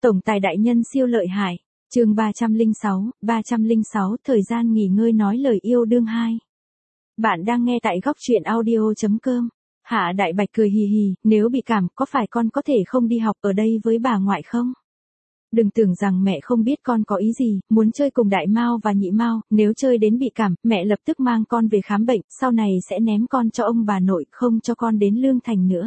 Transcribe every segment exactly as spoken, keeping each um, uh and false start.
Tổng tài đại nhân siêu lợi hại. Chương ba trăm lẻ sáu, ba trăm lẻ sáu thời gian nghỉ ngơi nói lời yêu đương hai. Bạn đang nghe tại góc truyện audio chấm com. Hạ Đại Bạch cười hì hì, nếu bị cảm, có phải con có thể không đi học ở đây với bà ngoại không? Đừng tưởng rằng mẹ không biết con có ý gì, muốn chơi cùng Đại Mao và Nhị Mao, nếu chơi đến bị cảm, mẹ lập tức mang con về khám bệnh, sau này sẽ ném con cho ông bà nội, không cho con đến Lương Thành nữa.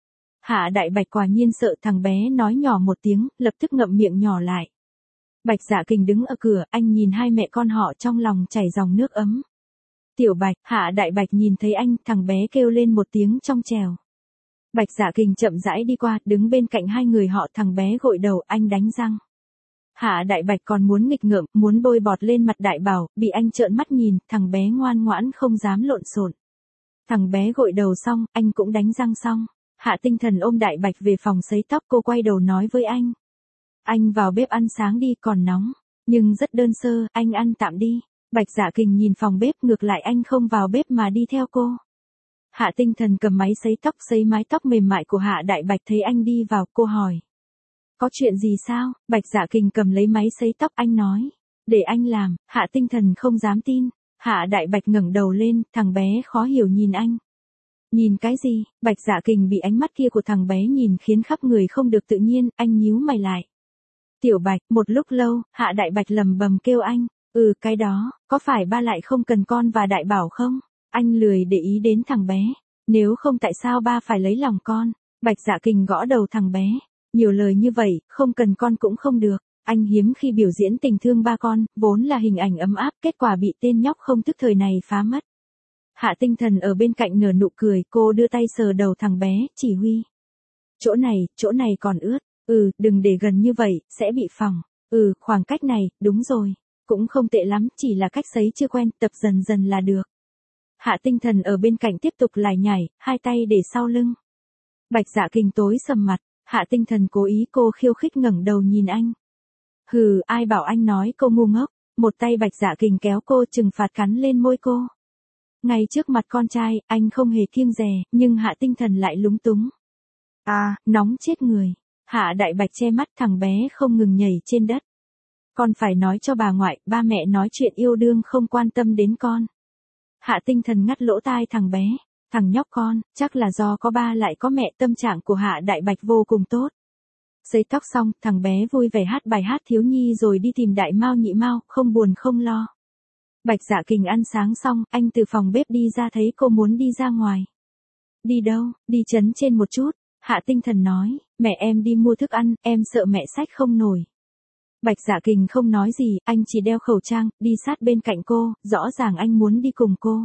Hạ Đại Bạch quả nhiên sợ thằng bé nói nhỏ một tiếng, lập tức ngậm miệng nhỏ lại. Bạch Dạ Kình đứng ở cửa, anh nhìn hai mẹ con họ trong lòng chảy dòng nước ấm. Tiểu Bạch, Hạ Đại Bạch nhìn thấy anh, thằng bé kêu lên một tiếng trong trèo. Bạch Dạ Kình chậm rãi đi qua, đứng bên cạnh hai người họ, thằng bé gội đầu, anh đánh răng. Hạ Đại Bạch còn muốn nghịch ngợm, muốn bôi bọt lên mặt Đại Bảo, bị anh trợn mắt nhìn, thằng bé ngoan ngoãn không dám lộn xộn. Thằng bé gội đầu xong, anh cũng đánh răng xong. Hạ Tinh Thần ôm Đại Bạch về phòng sấy tóc, cô quay đầu nói với anh. Anh vào bếp ăn sáng đi, còn nóng, nhưng rất đơn sơ, anh ăn tạm đi. Bạch Dạ Kình nhìn phòng bếp, ngược lại anh không vào bếp mà đi theo cô. Hạ Tinh Thần cầm máy sấy tóc sấy mái tóc mềm mại của Hạ Đại Bạch, thấy anh đi vào, cô hỏi. Có chuyện gì sao? Bạch Dạ Kình cầm lấy máy sấy tóc, anh nói. Để anh làm. Hạ Tinh Thần không dám tin. Hạ Đại Bạch ngẩng đầu lên, thằng bé khó hiểu nhìn anh. Nhìn cái gì? Bạch Dạ Kình bị ánh mắt kia của thằng bé nhìn khiến khắp người không được tự nhiên, anh nhíu mày lại. Tiểu Bạch, một lúc lâu, Hạ Đại Bạch lầm bầm kêu anh. Ừ, cái đó, có phải ba lại không cần con và Đại Bảo không? Anh lười để ý đến thằng bé. Nếu không tại sao ba phải lấy lòng con? Bạch Dạ Kình gõ đầu thằng bé. Nhiều lời như vậy, không cần con cũng không được. Anh hiếm khi biểu diễn tình thương ba con, vốn là hình ảnh ấm áp, kết quả bị tên nhóc không thức thời này phá mất. Hạ Tinh Thần ở bên cạnh nở nụ cười, cô đưa tay sờ đầu thằng bé, chỉ huy. Chỗ này, chỗ này còn ướt. Ừ, đừng để gần như vậy, sẽ bị phỏng. Ừ, khoảng cách này, đúng rồi. Cũng không tệ lắm, chỉ là cách sấy chưa quen, tập dần dần là được. Hạ Tinh Thần ở bên cạnh tiếp tục lải nhải, hai tay để sau lưng. Bạch Dạ Kình tối sầm mặt, Hạ Tinh Thần cố ý cô khiêu khích ngẩng đầu nhìn anh. Hừ, ai bảo anh nói cô ngu ngốc, một tay Bạch Dạ Kình kéo cô trừng phạt cắn lên môi cô. Ngay trước mặt con trai, anh không hề kiêng dè, nhưng Hạ Tinh Thần lại lúng túng. À, nóng chết người. Hạ Đại Bạch che mắt, thằng bé không ngừng nhảy trên đất. Con phải nói cho bà ngoại, ba mẹ nói chuyện yêu đương không quan tâm đến con. Hạ Tinh Thần ngắt lỗ tai thằng bé. Thằng nhóc con, chắc là do có ba lại có mẹ, tâm trạng của Hạ Đại Bạch vô cùng tốt. Sấy tóc xong, thằng bé vui vẻ hát bài hát thiếu nhi rồi đi tìm Đại Mao Nhị Mao, không buồn không lo. Bạch Dạ Kình ăn sáng xong, anh từ phòng bếp đi ra thấy cô muốn đi ra ngoài. Đi đâu? Đi trấn trên một chút. Hạ Tinh Thần nói, mẹ em đi mua thức ăn, em sợ mẹ xách không nổi. Bạch Dạ Kình không nói gì, anh chỉ đeo khẩu trang, đi sát bên cạnh cô, rõ ràng anh muốn đi cùng cô.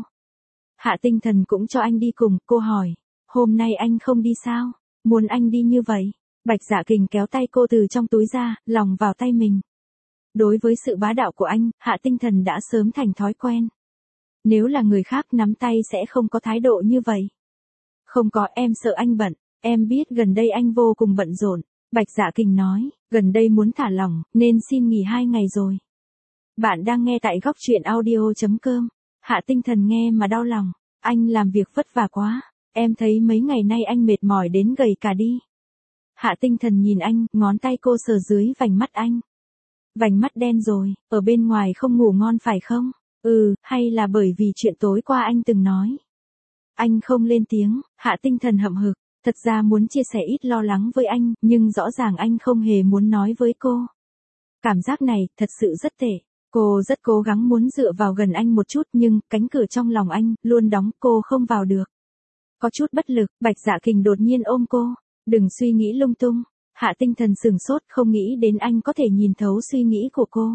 Hạ Tinh Thần cũng cho anh đi cùng, cô hỏi, hôm nay anh không đi sao? Muốn anh đi như vậy? Bạch Dạ Kình kéo tay cô từ trong túi ra, lòng vào tay mình. Đối với sự bá đạo của anh, Hạ Tinh Thần đã sớm thành thói quen. Nếu là người khác nắm tay sẽ không có thái độ như vậy. Không có, em sợ anh bận, em biết gần đây anh vô cùng bận rộn. Bạch Dạ Kình nói, gần đây muốn thả lỏng, nên xin nghỉ hai ngày rồi. Bạn đang nghe tại góc truyện audio chấm com. Hạ Tinh Thần nghe mà đau lòng, anh làm việc vất vả quá, em thấy mấy ngày nay anh mệt mỏi đến gầy cả đi. Hạ Tinh Thần nhìn anh, ngón tay cô sờ dưới vành mắt anh. Vành mắt đen rồi, ở bên ngoài không ngủ ngon phải không? Ừ, hay là bởi vì chuyện tối qua anh từng nói. Anh không lên tiếng, Hạ Tinh Thần hậm hực, thật ra muốn chia sẻ ít lo lắng với anh, nhưng rõ ràng anh không hề muốn nói với cô. Cảm giác này, thật sự rất tệ. Cô rất cố gắng muốn dựa vào gần anh một chút nhưng cánh cửa trong lòng anh luôn đóng, cô không vào được. Có chút bất lực, Bạch Dạ Kình đột nhiên ôm cô. Đừng suy nghĩ lung tung. Hạ Tinh Thần sừng sốt, không nghĩ đến anh có thể nhìn thấu suy nghĩ của cô.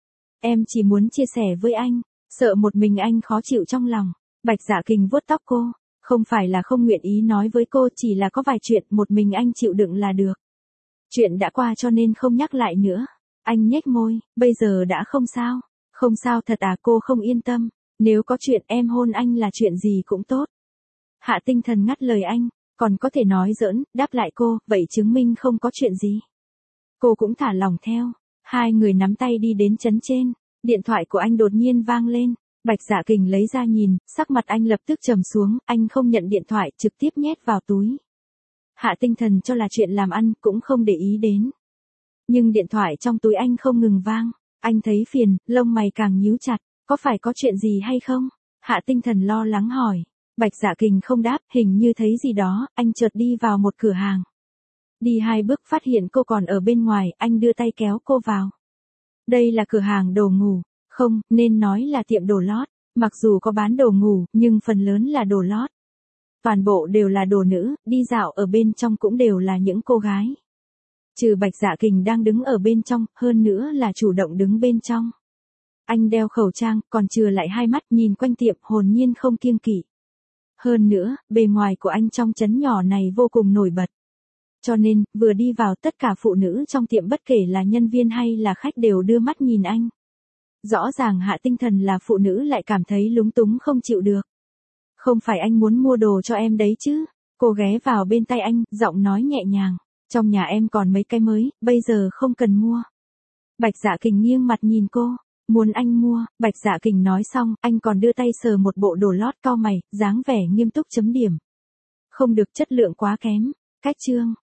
Em chỉ muốn chia sẻ với anh, sợ một mình anh khó chịu trong lòng. Bạch Dạ Kình vuốt tóc cô. Không phải là không nguyện ý nói với cô, chỉ là có vài chuyện một mình anh chịu đựng là được. Chuyện đã qua cho nên không nhắc lại nữa. Anh nhếch môi, bây giờ đã không sao. Không sao thật à, cô không yên tâm. Nếu có chuyện em hôn anh là chuyện gì cũng tốt. Hạ Tinh Thần ngắt lời anh, còn có thể nói giỡn, đáp lại cô, vậy chứng minh không có chuyện gì. Cô cũng thả lòng theo. Hai người nắm tay đi đến trấn trên. Điện thoại của anh đột nhiên vang lên. Bạch Dạ Kình lấy ra nhìn, sắc mặt anh lập tức trầm xuống, anh không nhận điện thoại, trực tiếp nhét vào túi. Hạ Tinh Thần cho là chuyện làm ăn, cũng không để ý đến. Nhưng điện thoại trong túi anh không ngừng vang. Anh thấy phiền, lông mày càng nhíu chặt. Có phải có chuyện gì hay không? Hạ Tinh Thần lo lắng hỏi. Bạch Dạ Kình không đáp, hình như thấy gì đó, anh chợt đi vào một cửa hàng. Đi hai bước phát hiện cô còn ở bên ngoài, anh đưa tay kéo cô vào. Đây là cửa hàng đồ ngủ, không, nên nói là tiệm đồ lót. Mặc dù có bán đồ ngủ, nhưng phần lớn là đồ lót. Toàn bộ đều là đồ nữ, đi dạo ở bên trong cũng đều là những cô gái. Trừ Bạch Dạ Kình đang đứng ở bên trong, hơn nữa là chủ động đứng bên trong. Anh đeo khẩu trang, còn chừa lại hai mắt nhìn quanh tiệm hồn nhiên không kiêng kỵ. Hơn nữa, bề ngoài của anh trong trấn nhỏ này vô cùng nổi bật. Cho nên, vừa đi vào tất cả phụ nữ trong tiệm bất kể là nhân viên hay là khách đều đưa mắt nhìn anh. Rõ ràng Hạ Tinh Thần là phụ nữ lại cảm thấy lúng túng không chịu được. Không phải anh muốn mua đồ cho em đấy chứ? Cô ghé vào bên tay anh, giọng nói nhẹ nhàng. Trong nhà em còn mấy cái mới, bây giờ không cần mua. Bạch Dạ Kình nghiêng mặt nhìn cô. Muốn anh mua, Bạch Dạ Kình nói xong, anh còn đưa tay sờ một bộ đồ lót cau mày, dáng vẻ nghiêm túc chấm điểm. Không được, chất lượng quá kém. Cách chương.